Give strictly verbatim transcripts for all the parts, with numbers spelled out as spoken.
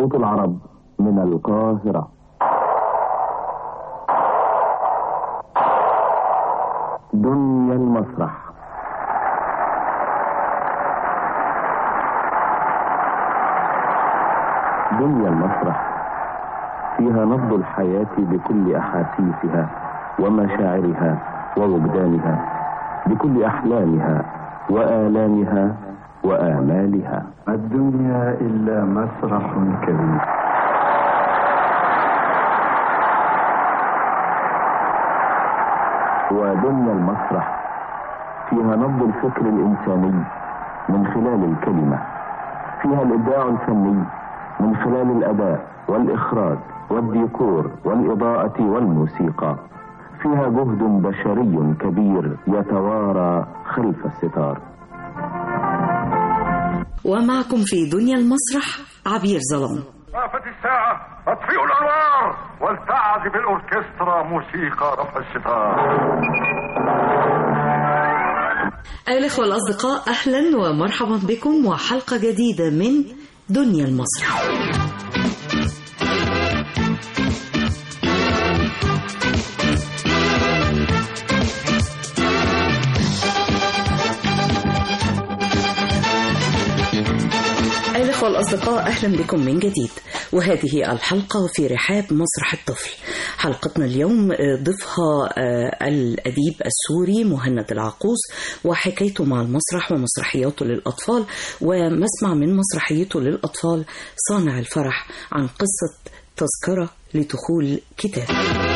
صوت العرب من القاهرة. دنيا المسرح. دنيا المسرح فيها نبض الحياة بكل أحاسيسها ومشاعرها ووجدانها، بكل أحلامها وآلامها وآمالها. الدنيا إلا مسرح كبير. ودنيا المسرح فيها نبض الفكر الإنساني من خلال الكلمة، فيها الإبداع الفني من خلال الأداء والإخراج والديكور والإضاءة والموسيقى، فيها جهد بشري كبير يتوارى خلف الستار. ومعكم في دنيا المسرح عبير ظلام. وقفت الساعة، اطفئوا الأنوار ولتعزف الأوركسترا موسيقى رفع الستار. أيها الأخوة الأصدقاء، أهلا ومرحبا بكم وحلقة جديدة من دنيا المسرح. أيها الأخوة الأصدقاء، أهلا بكم من جديد، وهذه الحلقة في رحاب مسرح الطفل. حلقتنا اليوم ضيفها الأديب السوري مهند العاقوس، وحكايته مع المسرح ومسرحياته للأطفال، ومسمع من مسرحيته للأطفال صانع الفرح عن قصة تذكرة لدخول كتاب.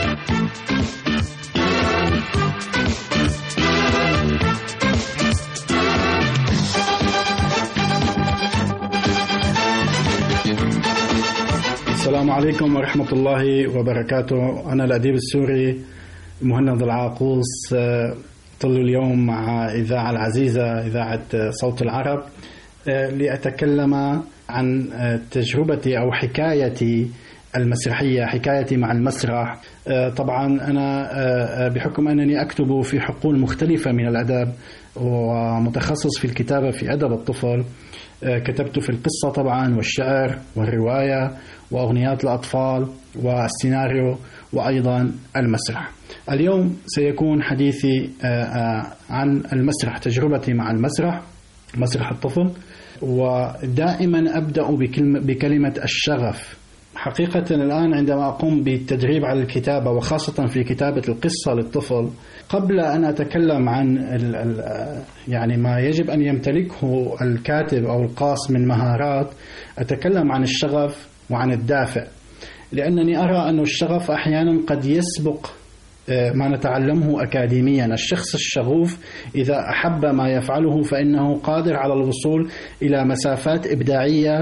السلام عليكم ورحمة الله وبركاته. أنا الأديب السوري مهند العاقوس، طل اليوم مع إذاعة العزيزة إذاعة صوت العرب لأتكلم عن تجربتي أو حكايتي المسرحية، حكايتي مع المسرح. طبعا أنا بحكم أنني أكتب في حقول مختلفة من الأدب ومتخصص في الكتابة في أدب الطفل، كتبت في القصة طبعا والشعر والرواية وأغنيات الأطفال والسيناريو وأيضا المسرح. اليوم سيكون حديثي عن المسرح، تجربتي مع المسرح، مسرح الطفل. ودائما أبدأ بكلمة الشغف. حقيقة الآن عندما أقوم بالتدريب على الكتابة وخاصة في كتابة القصة للطفل، قبل أن أتكلم عن ال ال يعني ما يجب أن يمتلكه الكاتب أو القاص من مهارات، أتكلم عن الشغف وعن الدافع، لأنني أرى أن الشغف أحيانا قد يسبق ما نتعلمه أكاديميا. الشخص الشغوف إذا أحب ما يفعله فإنه قادر على الوصول إلى مسافات إبداعية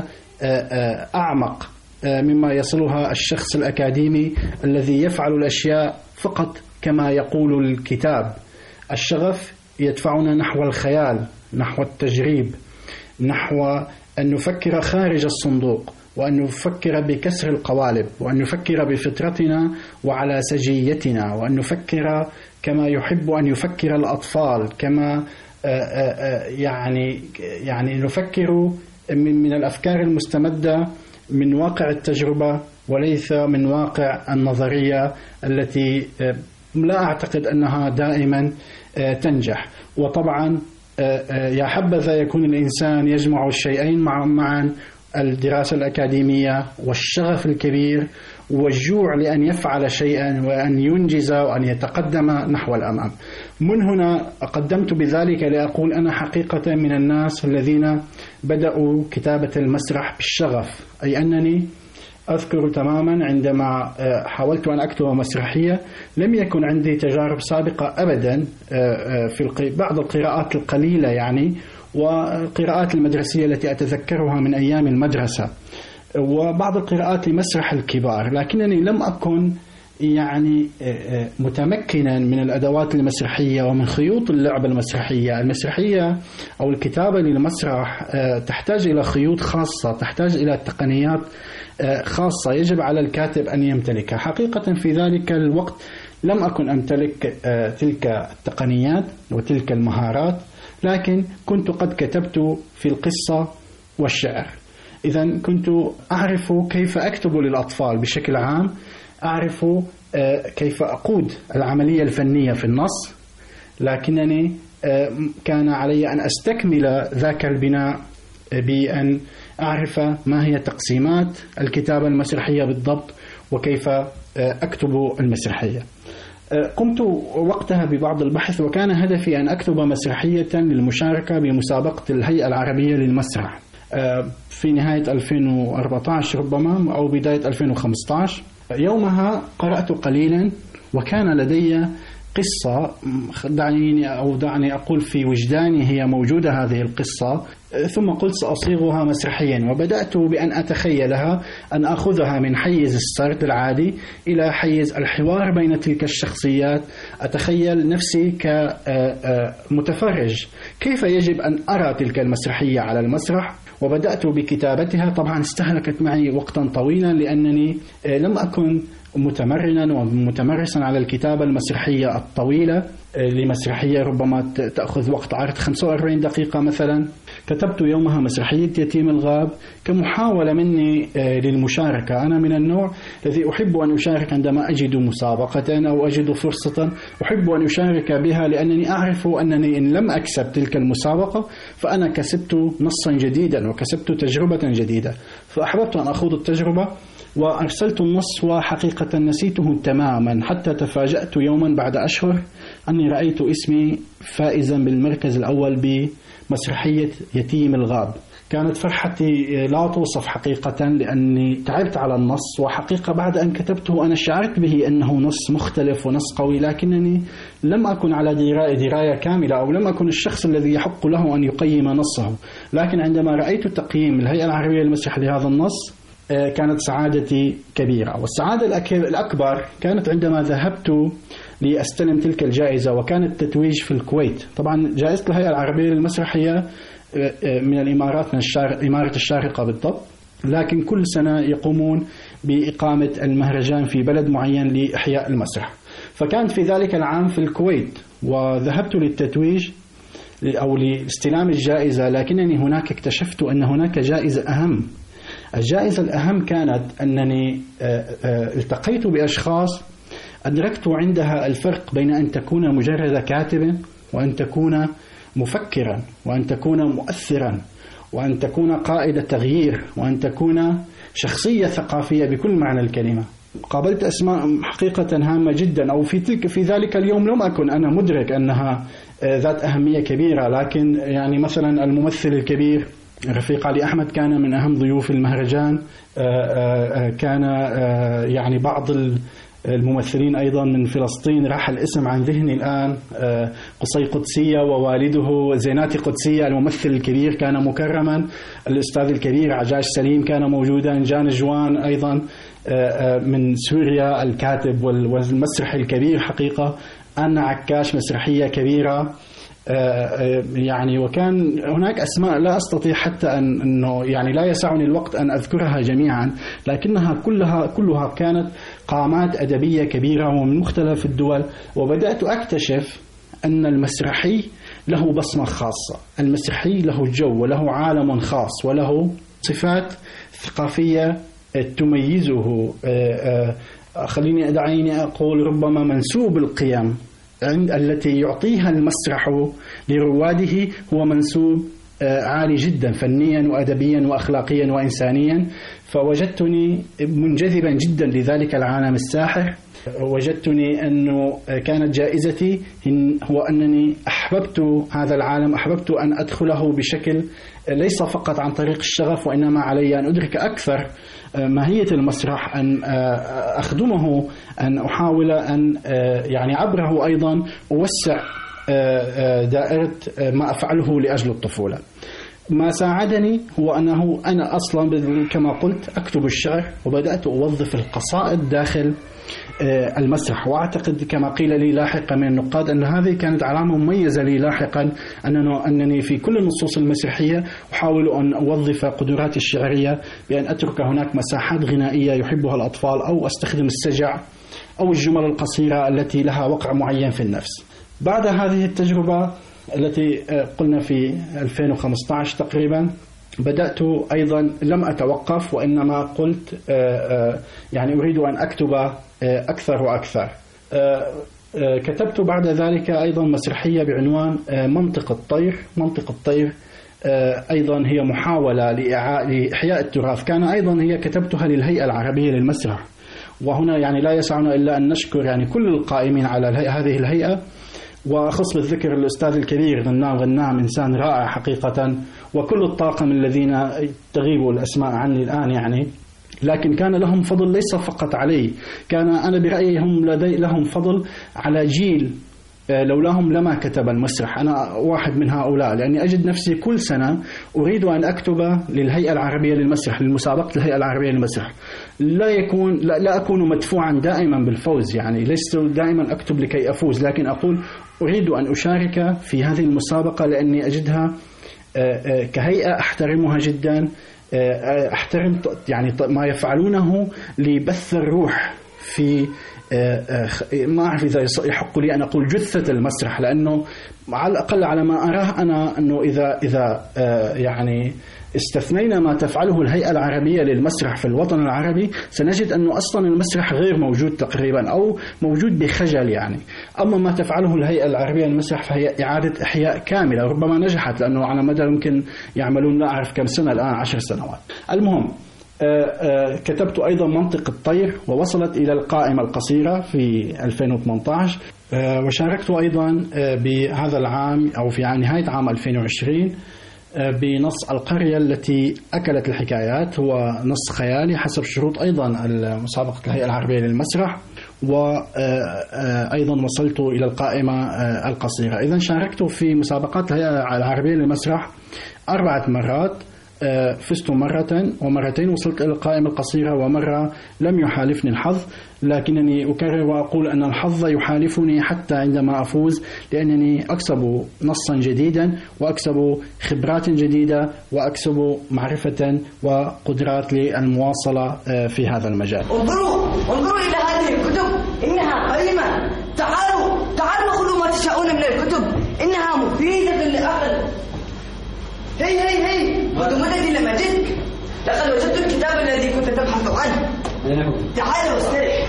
أعمق مما يصلها الشخص الأكاديمي الذي يفعل الأشياء فقط كما يقول الكتاب. الشغف يدفعنا نحو الخيال، نحو التجريب، نحو أن نفكر خارج الصندوق، وأن نفكر بكسر القوالب، وأن نفكر بفطرتنا وعلى سجيتنا، وأن نفكر كما يحب أن يفكر الأطفال، كما يعني يعني نفكر من الأفكار المستمدة من واقع التجربة وليس من واقع النظرية التي لا أعتقد أنها دائما تنجح. وطبعا يا حبذا يكون الإنسان يجمع الشيئين معا، الدراسة الأكاديمية والشغف الكبير والجوع لأن يفعل شيئا وأن ينجز وأن يتقدم نحو الأمام. من هنا قدمت بذلك لأقول أنا حقيقة من الناس الذين بدأوا كتابة المسرح بالشغف، أي أنني أذكر تماما عندما حاولت أن أكتب مسرحية لم يكن عندي تجارب سابقة أبدا في بعض القراءات القليلة يعني، والقراءات المدرسية التي أتذكرها من أيام المدرسة، وبعض القراءات لمسرح الكبار، لكنني لم أكن يعني متمكنا من الأدوات المسرحية ومن خيوط اللعبة المسرحية. المسرحية أو الكتابة للمسرح تحتاج إلى خيوط خاصة، تحتاج إلى تقنيات خاصة يجب على الكاتب أن يمتلكها. حقيقة في ذلك الوقت لم أكن أمتلك تلك التقنيات وتلك المهارات، لكن كنت قد كتبت في القصة والشعر. إذن كنت أعرف كيف أكتب للأطفال بشكل عام، أعرف كيف أقود العملية الفنية في النص، لكنني كان علي أن أستكمل ذاك البناء بأن أعرف ما هي تقسيمات الكتابة المسرحية بالضبط وكيف أكتب المسرحية. قمت وقتها ببعض البحث، وكان هدفي أن أكتب مسرحية للمشاركة بمسابقة الهيئة العربية للمسرح في نهاية ألفين وأربعة عشر ربما أو بداية ألفين وخمسة عشر. يومها قرأت قليلا وكان لدي قصة، دعني أو دعني أقول في وجداني هي موجودة هذه القصة، ثم قلت سأصيغها مسرحيا، وبدأت بأن أتخيلها أن أخذها من حيز السرد العادي إلى حيز الحوار بين تلك الشخصيات. أتخيل نفسي كمتفرج كيف يجب أن أرى تلك المسرحية على المسرح، وبدأت بكتابتها. طبعا استهلكت معي وقتا طويلا لأنني لم أكن متمرنا ومتمرسا على الكتابة المسرحية الطويلة. لمسرحية ربما تأخذ وقت عرض خمسة وأربعين دقيقة مثلا. كتبت يومها مسرحية يتيم الغاب كمحاولة مني للمشاركة. أنا من النوع الذي أحب أن أشارك عندما أجد مسابقة أو أجد فرصة، أحب أن أشارك بها لأنني أعرف أنني إن لم أكسب تلك المسابقة فأنا كسبت نصا جديدا وكسبت تجربة جديدة، فأحببت أن أخوض التجربة وأرسلت النص، وحقيقة نسيته تماما حتى تفاجأت يوما بعد أشهر أني رأيت اسمي فائزا بالمركز الأول بمسرحية يتيم الغاب. كانت فرحتي لا توصف حقيقة، لأني تعبت على النص، وحقيقة بعد أن كتبته أنا شعرت به أنه نص مختلف ونص قوي، لكنني لم أكن على دراية, دراية كاملة أو لم أكن الشخص الذي يحق له أن يقيم نصه. لكن عندما رأيت تقييم الهيئة العربية للمسرح لهذا النص كانت سعادتي كبيرة. والسعادة الأكبر كانت عندما ذهبت لأستلم تلك الجائزة، وكان التتويج في الكويت. طبعا جائزة الهيئة العربية للمسرح هي من الإمارات، من إمارة الشارقة بالضبط، لكن كل سنة يقومون بإقامة المهرجان في بلد معين لإحياء المسرح. فكانت في ذلك العام في الكويت، وذهبت للتتويج أو لاستلام الجائزة، لكنني هناك اكتشفت أن هناك جائزة أهم. الجائزة الأهم كانت أنني التقيت بأشخاص أدركت عندها الفرق بين أن تكون مجرد كاتب وأن تكون مفكرا وأن تكون مؤثرا وأن تكون قائد تغيير وأن تكون شخصية ثقافية بكل معنى الكلمة. قابلت أسماء حقيقة هامة جدا، أو في تلك في ذلك اليوم لم أكن أنا مدرك أنها ذات أهمية كبيرة، لكن يعني مثلا الممثل الكبير رفيق علي أحمد كان من أهم ضيوف المهرجان. كان يعني بعض الممثلين أيضا من فلسطين، راح الاسم عن ذهني الآن، قصي قدسية ووالده زيناتي قدسية، الممثل الكبير كان مكرما. الأستاذ الكبير عجاج سليم كان موجودا. جان جوان أيضا من سوريا الكاتب والمسرح الكبير حقيقة. أنا عكاش مسرحية كبيرة يعني. وكان هناك أسماء لا أستطيع حتى أن أنه يعني لا يسعني الوقت أن أذكرها جميعا، لكنها كلها كلها كانت قامات أدبية كبيرة ومن مختلف الدول. وبدأت أكتشف أن المسرحي له بصمة خاصة، المسرحي له جو وله عالم خاص وله صفات ثقافية تميزه. خليني أدعيني أقول ربما منسوب القيم عند التي يعطيها المسرح لرواده هو منسوب عالي جدا فنيا وأدبيا وأخلاقيا وإنسانيا. فوجدتني منجذبا جدا لذلك العالم الساحر. وجدتني أنه كانت جائزتي هو أنني أحببت هذا العالم، أحببت أن أدخله بشكل ليس فقط عن طريق الشغف، وإنما علي أن أدرك أكثر ماهية المسرح، أن أخدمه، أن أحاول أن يعني عبره أيضا أوسع دائرة ما أفعله لأجل الطفولة. ما ساعدني هو أنه أنا أصلا كما قلت أكتب الشعر، وبدأت أوظف القصائد داخل المسرح. وأعتقد كما قيل لي لاحقا من النقاد أن هذه كانت علامة مميزة لي لاحقا، أنني في كل النصوص المسرحية أحاول أن أوظف قدراتي الشعرية بأن أترك هناك مساحات غنائية يحبها الأطفال، أو أستخدم السجع أو الجمل القصيرة التي لها وقع معين في النفس. بعد هذه التجربة التي قلنا في ألفين وخمسة عشر تقريبا، بدأت أيضا لم أتوقف، وإنما قلت يعني أريد أن أكتب أكثر وأكثر. كتبت بعد ذلك أيضا مسرحية بعنوان منطق الطير. منطق الطير أيضا هي محاولة لإحياء التراث، كان أيضا هي كتبتها للهيئة العربية للمسرح. وهنا يعني لا يسعنا إلا أن نشكر يعني كل القائمين على هذه الهيئة، وأخص بالذكر الأستاذ الكبير غنام غنام، إنسان رائع حقيقة، وكل الطاقم الذين تغيب الأسماء عني الآن يعني، لكن كان لهم فضل ليس فقط علي، كان أنا برأيي هم لدي لهم فضل على جيل لولاهم لما كتب المسرح. أنا واحد من هؤلاء، لأني أجد نفسي كل سنة أريد أن أكتب للهيئة العربية للمسرح، للمسابقة الهيئة العربية للمسرح. لا يكون لا, لا أكون مدفوعا دائما بالفوز، يعني لست دائما أكتب لكي أفوز، لكن أقول أريد أن أشارك في هذه المسابقة لأني أجدها كهيئة أحترمها جدا، أحترم يعني ما يفعلونه لبث الروح في ما أعرف إذا يحق لي أن أقول جثة المسرح، لأنه على الأقل على ما أراه أنا أنه إذا إذا يعني استثنينا ما تفعله الهيئة العربية للمسرح في الوطن العربي سنجد أنه أصلا المسرح غير موجود تقريبا، أو موجود بخجل يعني. أما ما تفعله الهيئة العربية للمسرح فهي إعادة إحياء كاملة، ربما نجحت لأنه على مدى يمكن يعملون لا أعرف كم سنة الآن، عشر سنوات. المهم كتبت أيضا منطق الطير، ووصلت إلى القائمة القصيرة في ألفين وثمانية عشر، وشاركت أيضا بهذا العام أو في نهاية عام ألفين وعشرين بنص القرية التي أكلت الحكايات، هو نص خيالي حسب شروط أيضا مسابقة الهيئة العربية للمسرح، وأيضا وصلت إلى القائمة القصيرة. إذن شاركت في مسابقات الهيئة العربية للمسرح أربعة مرات، فزت مرة ومرتين وصلت إلى القائمة القصيرة، ومرة لم يحالفني الحظ، لكنني أكرر وأقول أن الحظ يحالفني حتى عندما أفوز، لأنني أكسب نصا جديدا وأكسب خبرات جديدة وأكسب معرفة وقدرات للمواصلة في هذا المجال. انظروا انظروا إلى هذه الكتب، إنها قيمة. تعالوا تعالوا خذوا ما تشاءون من الكتب، إنها مفيدة للعقل. هي هي هي منذ مدة لم أجدك، لقد وجدت الكتاب الذي كنت تبحث عنه. تعال واسترح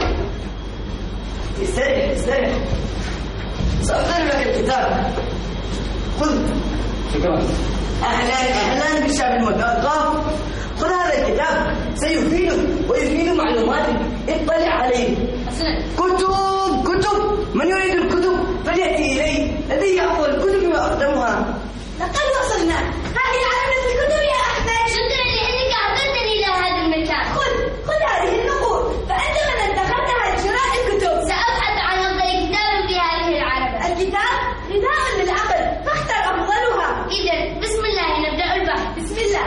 استرح استرح سأقرأ لك الكتاب، خذ. شكرا. أهلا أهلا بالشعب المثقف، خذ هذا الكتاب سيفيدك ويفيد معلوماتك، اطلع عليه. كتب كتب، من يريد الكتب فليأتي إلي، لدي أفضل الكتب وأقدمها. لقد وصلنا، هذه عدد الكتب يا أحمد. شكرا لأنك أعطيتني إلى هذا المكان. خذ خذ هذه النقود، فأنت من انتخبتها لشراء الكتب. سأبحث عن أفضل كتاب في هذه العربة. الكتاب غذاء للعقل، فاختر أفضلها. إذن بسم الله نبدأ البحث. بسم الله.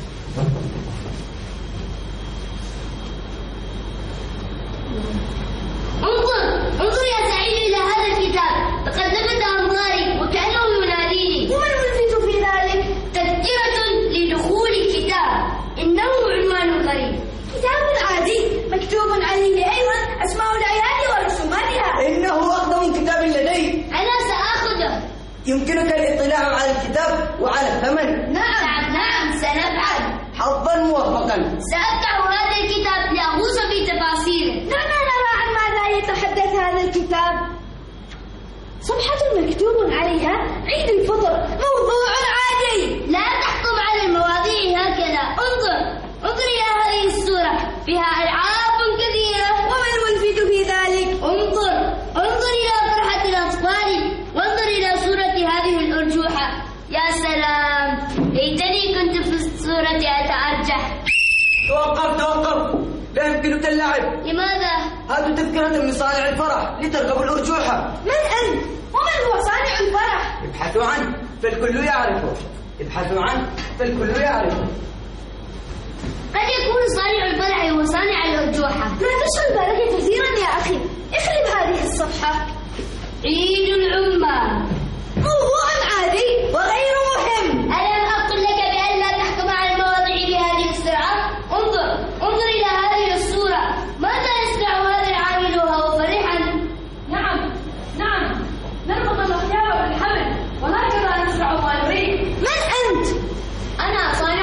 انظر انظر يا سعيد إلى هذا الكتاب، لقد لفت أنظاري وكأنه يناديني. وما الملفت في ذلك؟ تذكرة لدخول الكتاب، إنه عنوان غريب. كتاب عادي مكتوب عليه أيضا أسماء الآيات ورسوماتها. إنه أقدم كتاب لدي. أنا سأخذه. يمكنك الاطلاع على الكتاب وعلى الثمن. نعم نعم سنفعل. حظا موفقا. سأفتح هذا الكتاب لأغوص في تفاصيله. دعنا نرى عن ماذا يتحدث هذا الكتاب. صفحة مكتوب عليها عيد الفطر، موضوع عادي. لا تحكم على المواضيع هكذا. انظر انظر إلى هذه الصورة، فيها ألعاب كثيرة. وما الملفت في ذلك؟ انظر انظر إلى فرحة الأطفال، وانظر إلى صورة هذه الأرجوحة. يا سلام، ليتني كنت في الصورة أتأرجح. توقف توقف، لا يمكنك اللعب. لماذا؟ هذه تذكرة من صانع الفرح لتركب الأرجوحة. من أنت؟ ومن هو صانع الفرح؟ ابحثوا عنه فالكل يعرفه، ابحثوا عنه فالكل يعرفه. قد يكون صانع الفرح هو صانع الأرجوحة. لا تشغل بالك كثيرا يا أخي، اقلب هذه الصفحة. عيد العمال، موضوع عادي وغير مهم. ألم أقل لك بأن لا تحكم على المواضيع بهذه السرعة؟ انظر انظر إلى هذه الصورة، ماذا يصنع هذا العامل وهو فرحا؟ نعم نعم، نربط الأخيار بالحبل وهكذا نصنع ما نريد. من أنت؟ أنا صانع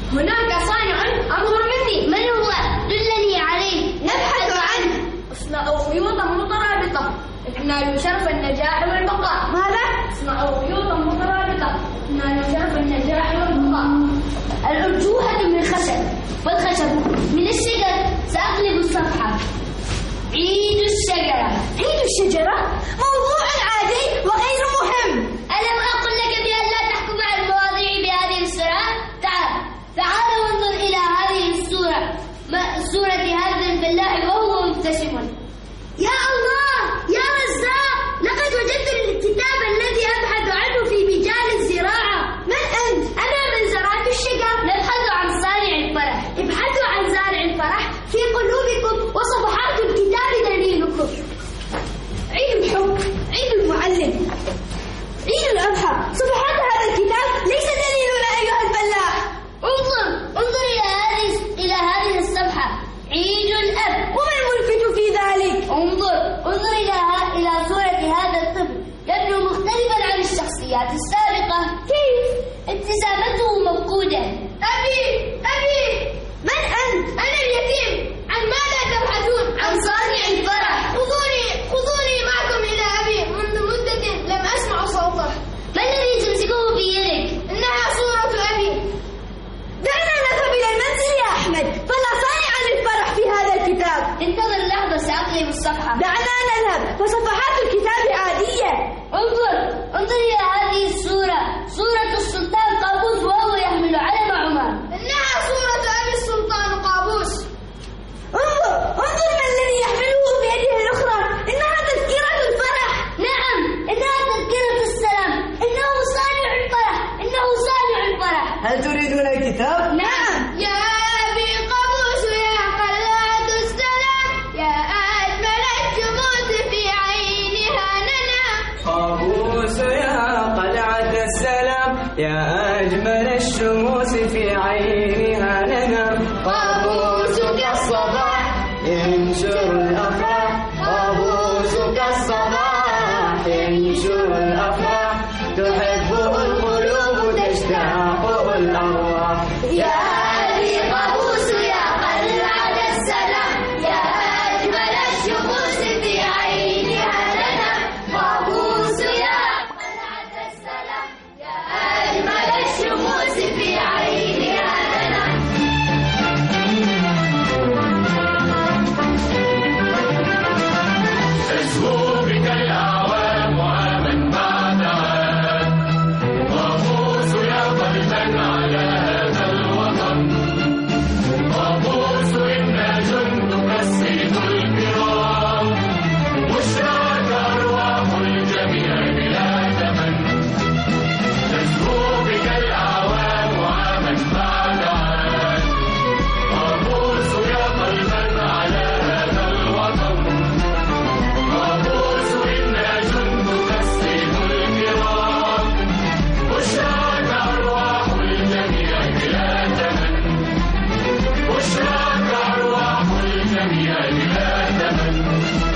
هناك صانع أمر مني. من هو؟ دلني عليه. نبحث عنه. اصنعوا خيوطا مترابطة نالوا شرف النجاح والبقاء. ماذا؟ اصنعوا خيوطا مترابطة نالوا شرف النجاح والبقاء. الأرجوحة من الخشب والخشب من الشجر. سأقلب الصفحة. عيد الشجرة. عيد الشجرة موضوع عادي وغير مهم. ألم أقل لك بأن لا تحكم على المواضيع بهذه السرعة؟ تعال تعال وانظر إلى هذه الصورة. صورة هذا الفلاح وهو مبتسم. يا الله يا رزاق، لقد وجدت الكتاب الذي أبحث عنه في مجال الزراعة. من أنت؟ أنا من زراعة الشجر. نبحث عن صانع الفرح. ابحثوا عن زارع الفرح في قلوبكم وصفحات الكتاب دليلكم. عيد الحب، عيد المعلم، عيد الأضحى. صفحات هذا الكتاب ليس دليلنا أيها الفلاح. انظر انظر إلى هذه إلى هذه الصفحة. عيد الأب. وما الملفت في ذلك؟ انظر انظر إلى ها... إلى صورة هذا الطفل. يبدو مختلفا عن الشخصيات السابقة. كيف؟ ابتسامته مفقودة. أبي أبي من أنت؟ أنا اليتيم. عن ماذا تبحثون؟ عن صانع الفرح. خذوني خذوني معكم إلى أبي. منذ مدة لم أسمع صوته. ما الذي تمسكه في يدك؟ إنها صورة أبي. دعنا نذهب إلى المنزل يا أحمد، فلا صانع للفرح في هذا الكتاب. انتظر لحظة سأقلب الصفحة. دعنا نذهب فصفحات الكتاب عادية. انظر انظر إلى هذه الصورة. صورة السلطان قابوس وهو يحمل علم عمر. إنها صورة أبي السلطان قابوس. انظر انظر ما الذي يحمله بيده الأخرى. إنها تذكرة الفرح. نعم إنها تذكرة السلام. إنه صانع الفرح. إنه صانع الفرح. هل تريدون الكتاب؟ نعم. يا أبي قابوس يا قلعة السلام، يا أجمل الشموس في عينها ننام. قابوس يا قلعة السلام، يا أجمل الشموس في عينها ننام. قابوس كالصباح ينشر الأفراح. قابوس كالصباح ينشر الأفراح. تحبه القلوب تشتاق الأرواح. يا أبي قابوس يا قلعة السلام، يا أجمل الشموس في عينها ننام. قابوس يا قلعة السلام، يا أجمل الشموس في عينها ننام. تزهو بك الأعوام ومن بعد عام. قابوس يا قلبا على هذا الوطن. قابوس إنا جندك السيد الكرام. بشراك أرواح الجميع بلا ثمن. تزهو بك الأعوام ومن بعد عام. قابوس يا قلبا على هذا الوطن. قابوس إنا جندك السيد الكرام. بشراك أرواح الجميع بلا ثمن. بشراك أرواح الجميع بلا ثمن.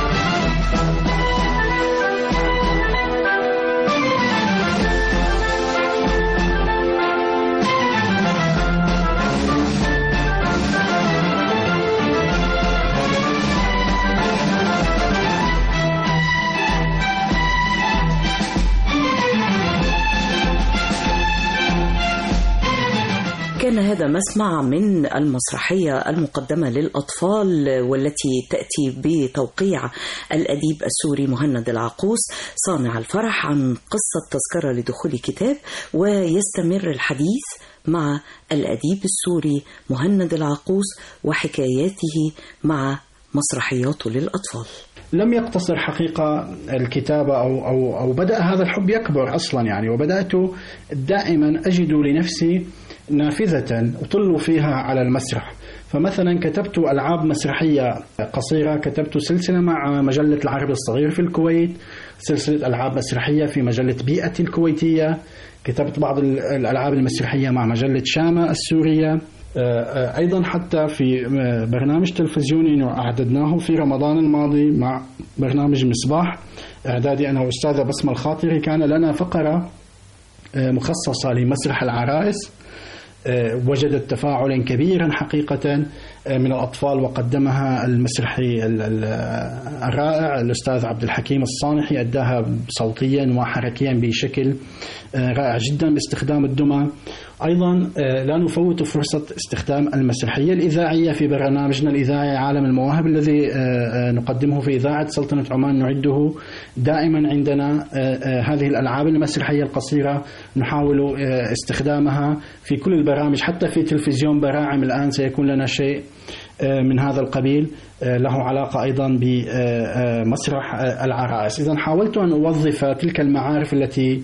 كان هذا مسمع من المسرحية المقدمة للأطفال والتي تأتي بتوقيع الأديب السوري مهند العاقوس صانع الفرح عن قصة تذكرة لدخول كتاب. ويستمر الحديث مع الأديب السوري مهند العاقوس وحكاياته مع مسرحياته للأطفال. لم يقتصر حقيقة الكتابة أو, أو, أو بدأ هذا الحب يكبر أصلا يعني. وبدأت دائما أجد لنفسي نافذة أطل فيها على المسرح. فمثلا كتبت ألعاب مسرحية قصيرة، كتبت سلسلة مع مجلة العربي الصغير في الكويت، سلسلة ألعاب مسرحية في مجلة بيئة الكويتية، كتبت بعض الألعاب المسرحية مع مجلة شامة السورية. أيضا حتى في برنامج تلفزيوني أعددناه في رمضان الماضي مع برنامج مصباح إعدادي أنا وأستاذة بسمة الخاطري، كان لنا فقرة مخصصة لمسرح العرائس وجدت تفاعلا كبيرا حقيقة من الأطفال، وقدمها المسرحي الرائع الأستاذ عبد الحكيم الصانحي، أداها صوتيا وحركيا بشكل رائع جدا باستخدام الدمى. أيضا لا نفوت فرصة استخدام المسرحية الإذاعية في برنامجنا الإذاعي عالم المواهب الذي نقدمه في إذاعة سلطنة عمان. نعده دائما عندنا هذه الألعاب المسرحية القصيرة، نحاول استخدامها في كل البرامج، حتى في تلفزيون براعم الآن سيكون لنا شيء من هذا القبيل له علاقة أيضا بمسرح العرائس. إذن حاولت أن أوظف تلك المعارف التي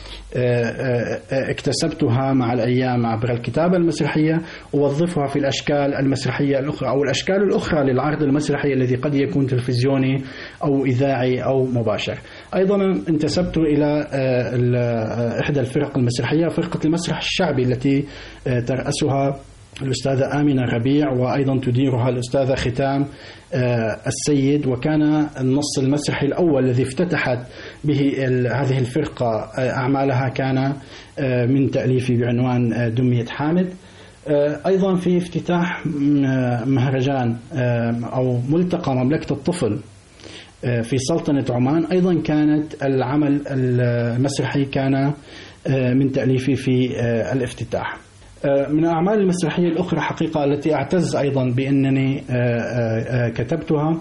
اكتسبتها مع الأيام عبر الكتابة المسرحية، أوظفها في الأشكال المسرحية الأخرى أو الأشكال الأخرى للعرض المسرحي الذي قد يكون تلفزيوني أو إذاعي أو مباشر. أيضا انتسبت إلى إحدى الفرق المسرحية، فرقة المسرح الشعبي التي ترأسها الأستاذة آمنة ربيع، وأيضا تديرها الأستاذة ختام السيد. وكان النص المسرحي الأول الذي افتتحت به هذه الفرقة أعمالها كان من تأليفي بعنوان دمية حامد. أيضا في افتتاح مهرجان أو ملتقى مملكة الطفل في سلطنة عمان، أيضا كانت العمل المسرحي كان من تأليفي في الافتتاح. من الأعمال المسرحية الأخرى حقيقة التي أعتز أيضا بأنني كتبتها،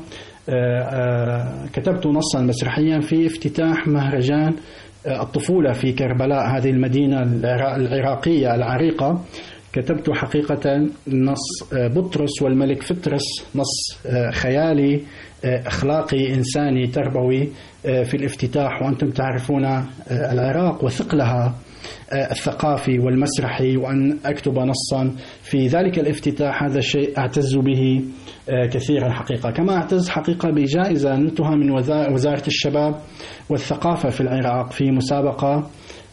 كتبت نصا مسرحيا في افتتاح مهرجان الطفولة في كربلاء، هذه المدينة العراقية العريقة. كتبت حقيقة نص بطرس والملك فترس، نص خيالي أخلاقي إنساني تربوي في الافتتاح. وأنتم تعرفون العراق وثقلها الثقافي والمسرحي، وأن أكتب نصا في ذلك الافتتاح هذا شيء أعتز به كثيرا حقيقة. كما أعتز حقيقة بجائزة نلتها من وزارة الشباب والثقافة في العراق في مسابقة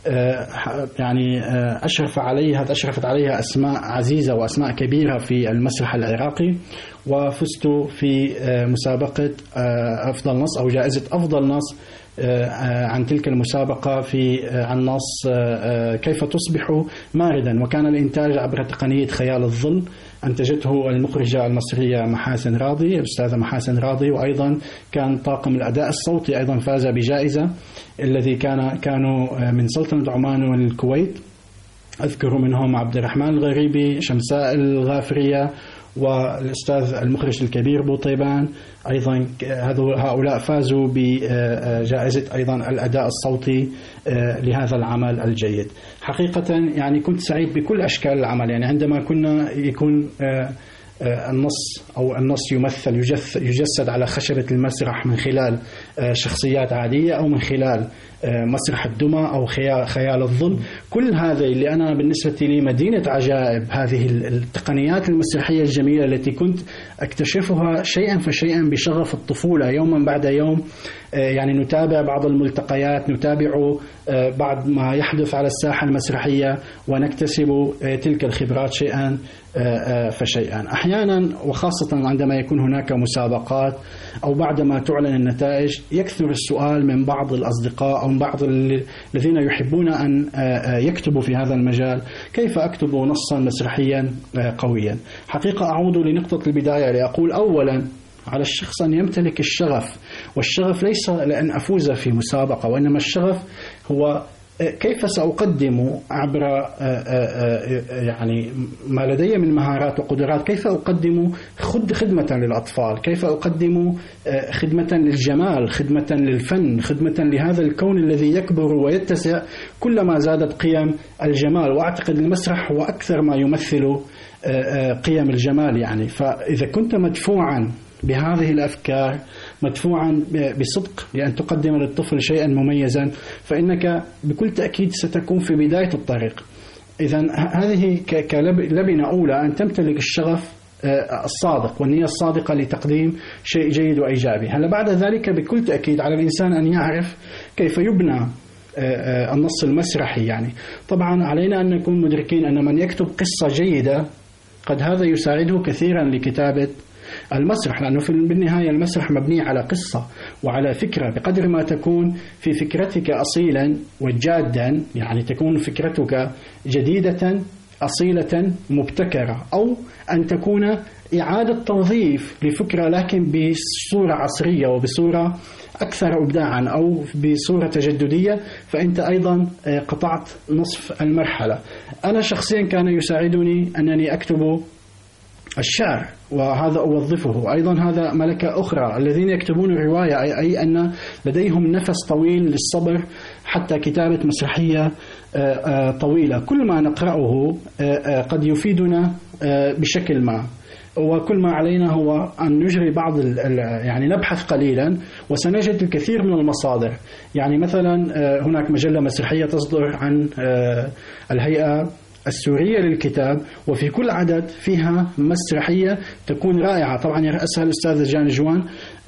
يعني أشرف عليها أشرفت عليها أسماء عزيزة وأسماء كبيرة في المسرح العراقي، وفزت في مسابقة أفضل نص أو جائزة أفضل نص عن تلك المسابقة في عن نص كيف تصبح ماردا، وكان الإنتاج عبر تقنية خيال الظل، أنتجته المخرجة المصرية محاسن راضي الأستاذة محاسن راضي. وأيضا كان طاقم الأداء الصوتي أيضا فاز بجائزة، الذي كان كانوا من سلطنة عمان والكويت، أذكر منهم عبد الرحمن الغريبي، شمساء الغافرية، والأستاذ المخرج الكبير بوطيبان. أيضا هؤلاء فازوا بجائزة أيضا الأداء الصوتي لهذا العمل الجيد. حقيقة يعني كنت سعيد بكل أشكال العمل، يعني عندما كنا يكون النص أو النص يمثل يجسد على خشبة المسرح من خلال شخصيات عادية أو من خلال مسرح الدمى أو خيال الظل، كل هذا اللي أنا بالنسبة لي مدينة عجائب، هذه التقنيات المسرحية الجميلة التي كنت أكتشفها شيئا فشيئا بشغف الطفولة يوما بعد يوم. يعني نتابع بعض الملتقيات، نتابع بعض ما يحدث على الساحة المسرحية، ونكتسب تلك الخبرات شيئا فشيئا. أحيانا وخاصة عندما يكون هناك مسابقات أو بعدما تعلن النتائج، يكثر السؤال من بعض الأصدقاء أو من بعض الذين يحبون أن يكتبوا في هذا المجال: كيف أكتب نصا مسرحيا قويا؟ حقيقة أعود لنقطة البداية لأقول أولا على الشخص أن يمتلك الشغف، والشغف ليس لأن أفوز في مسابقة، وإنما الشغف هو كيف سأقدم عبر يعني ما لدي من مهارات وقدرات، كيف أقدم خدمة للأطفال، كيف أقدم خدمة للجمال، خدمة للفن، خدمة لهذا الكون الذي يكبر ويتسع كلما زادت قيم الجمال. وأعتقد المسرح هو أكثر ما يمثل قيم الجمال. يعني فإذا كنت مدفوعا بهذه الأفكار، مدفوعا بصدق لأن تقدم للطفل شيئا مميزا، فإنك بكل تأكيد ستكون في بداية الطريق. إذن هذه كلبنة أولى أن تمتلك الشغف الصادق والنية الصادقة لتقديم شيء جيد وإيجابي. هلا بعد ذلك بكل تأكيد على الإنسان أن يعرف كيف يبنى النص المسرحي. يعني طبعا علينا أن نكون مدركين أن من يكتب قصة جيدة قد هذا يساعده كثيرا لكتابة المسرح، لأنه في بالنهاية المسرح مبني على قصة وعلى فكرة. بقدر ما تكون في فكرتك أصيلا وجادا، يعني تكون فكرتك جديدة أصيلة مبتكرة، أو أن تكون إعادة توظيف لفكرة لكن بصورة عصرية وبصورة أكثر إبداعا أو بصورة تجددية، فأنت أيضا قطعت نصف المرحلة. أنا شخصيا كان يساعدني أنني أكتب الشعر وهذا أوظفه، أيضا هذا ملكة أخرى. الذين يكتبون الرواية أي, أي أن لديهم نفس طويل للصبر حتى كتابة مسرحية طويلة. كل ما نقرأه قد يفيدنا بشكل ما، وكل ما علينا هو أن نجري بعض يعني نبحث قليلا وسنجد الكثير من المصادر. يعني مثلا هناك مجلة مسرحية تصدر عن الهيئة السورية للكتاب، وفي كل عدد فيها مسرحية تكون رائعة. طبعا يرأسها الأستاذ جان جوان،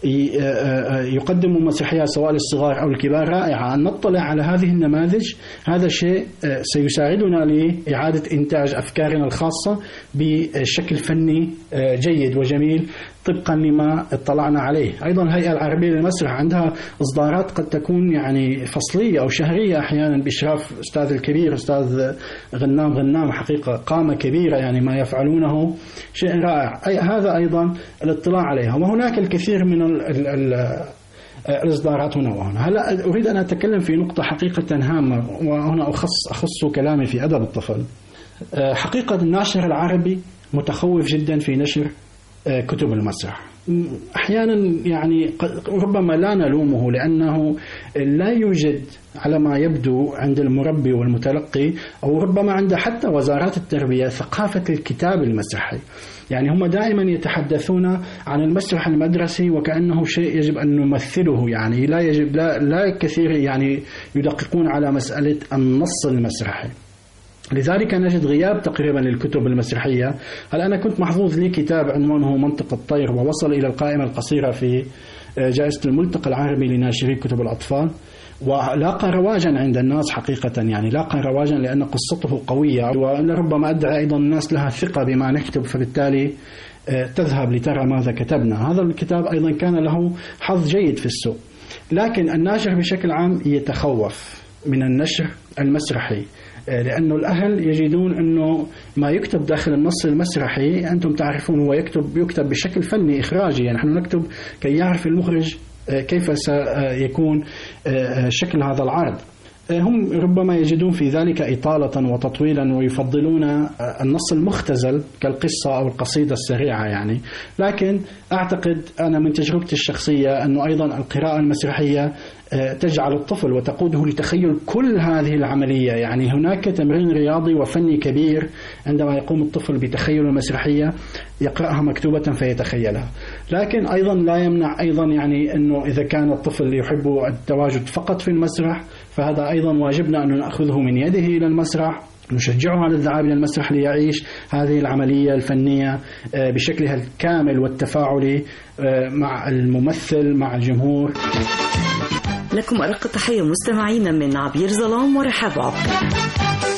يقدم مسرحيات سواء للصغار أو الكبار رائعة. أن نطلع على هذه النماذج هذا شيء سيساعدنا لإعادة إنتاج أفكارنا الخاصة بشكل فني جيد وجميل طبقا لما اطلعنا عليه. أيضا الهيئة العربية للمسرح عندها إصدارات قد تكون يعني فصلية أو شهرية أحيانا بإشراف أستاذ الكبير أستاذ غنام غنام، حقيقة قامة كبيرة، يعني ما يفعلونه شيء رائع. أي هذا أيضا الاطلاع عليها. وهناك الكثير من ال ال ال الإصدارات هنا وهنا. هلا أريد أن أتكلم في نقطة حقيقة هامة، وهنا أخص أخص كلامي في أدب الطفل. حقيقة الناشر العربي متخوف جدا في نشر كتب المسرح. أحيانا يعني ربما لا نلومه، لأنه لا يوجد على ما يبدو عند المربي والمتلقي، أو ربما عند حتى وزارات التربية، ثقافة الكتاب المسرحي. يعني هم دائما يتحدثون عن المسرح المدرسي وكأنه شيء يجب أن نمثله، يعني لا يجب لا, لا كثير يعني يدققون على مسألة النص المسرحي. لذلك نجد غياب تقريبا للكتب المسرحية. هل أنا كنت محظوظ لي كتاب عنوانه منطق الطير، ووصل إلى القائمة القصيرة في جائزة الملتقى العربي لناشري كتب الأطفال، ولاقى رواجا عند الناس حقيقة، يعني لاقى رواجا لأن قصته قوية، وربما أدعى أيضا الناس لها ثقة بما نكتب، فبالتالي تذهب لترى ماذا كتبنا. هذا الكتاب أيضا كان له حظ جيد في السوق. لكن الناشر بشكل عام يتخوف من النشر المسرحي، لأنه الأهل يجدون أنه ما يكتب داخل النص المسرحي، أنتم تعرفون هو يكتب يكتب بشكل فني إخراجي، يعني نحن نكتب كي يعرف المخرج كيف سيكون شكل هذا العرض. هم ربما يجدون في ذلك إطالة وتطويلا، ويفضلون النص المختزل كالقصة أو القصيدة السريعة يعني. لكن أعتقد أنا من تجربتي الشخصية أنه أيضا القراءة المسرحية تجعل الطفل وتقوده لتخيل كل هذه العملية. يعني هناك تمرين رياضي وفني كبير عندما يقوم الطفل بتخيل المسرحية، يقرأها مكتوبة فيتخيلها. لكن أيضا لا يمنع أيضا يعني أنه إذا كان الطفل يحب التواجد فقط في المسرح، فهذا أيضا واجبنا أن نأخذه من يده إلى المسرح، نشجعه على الذهاب إلى المسرح ليعيش هذه العملية الفنية بشكلها الكامل والتفاعلي مع الممثل مع الجمهور. لكم أرق تحية مستمعين من عبير ظلام ورحاب عبد.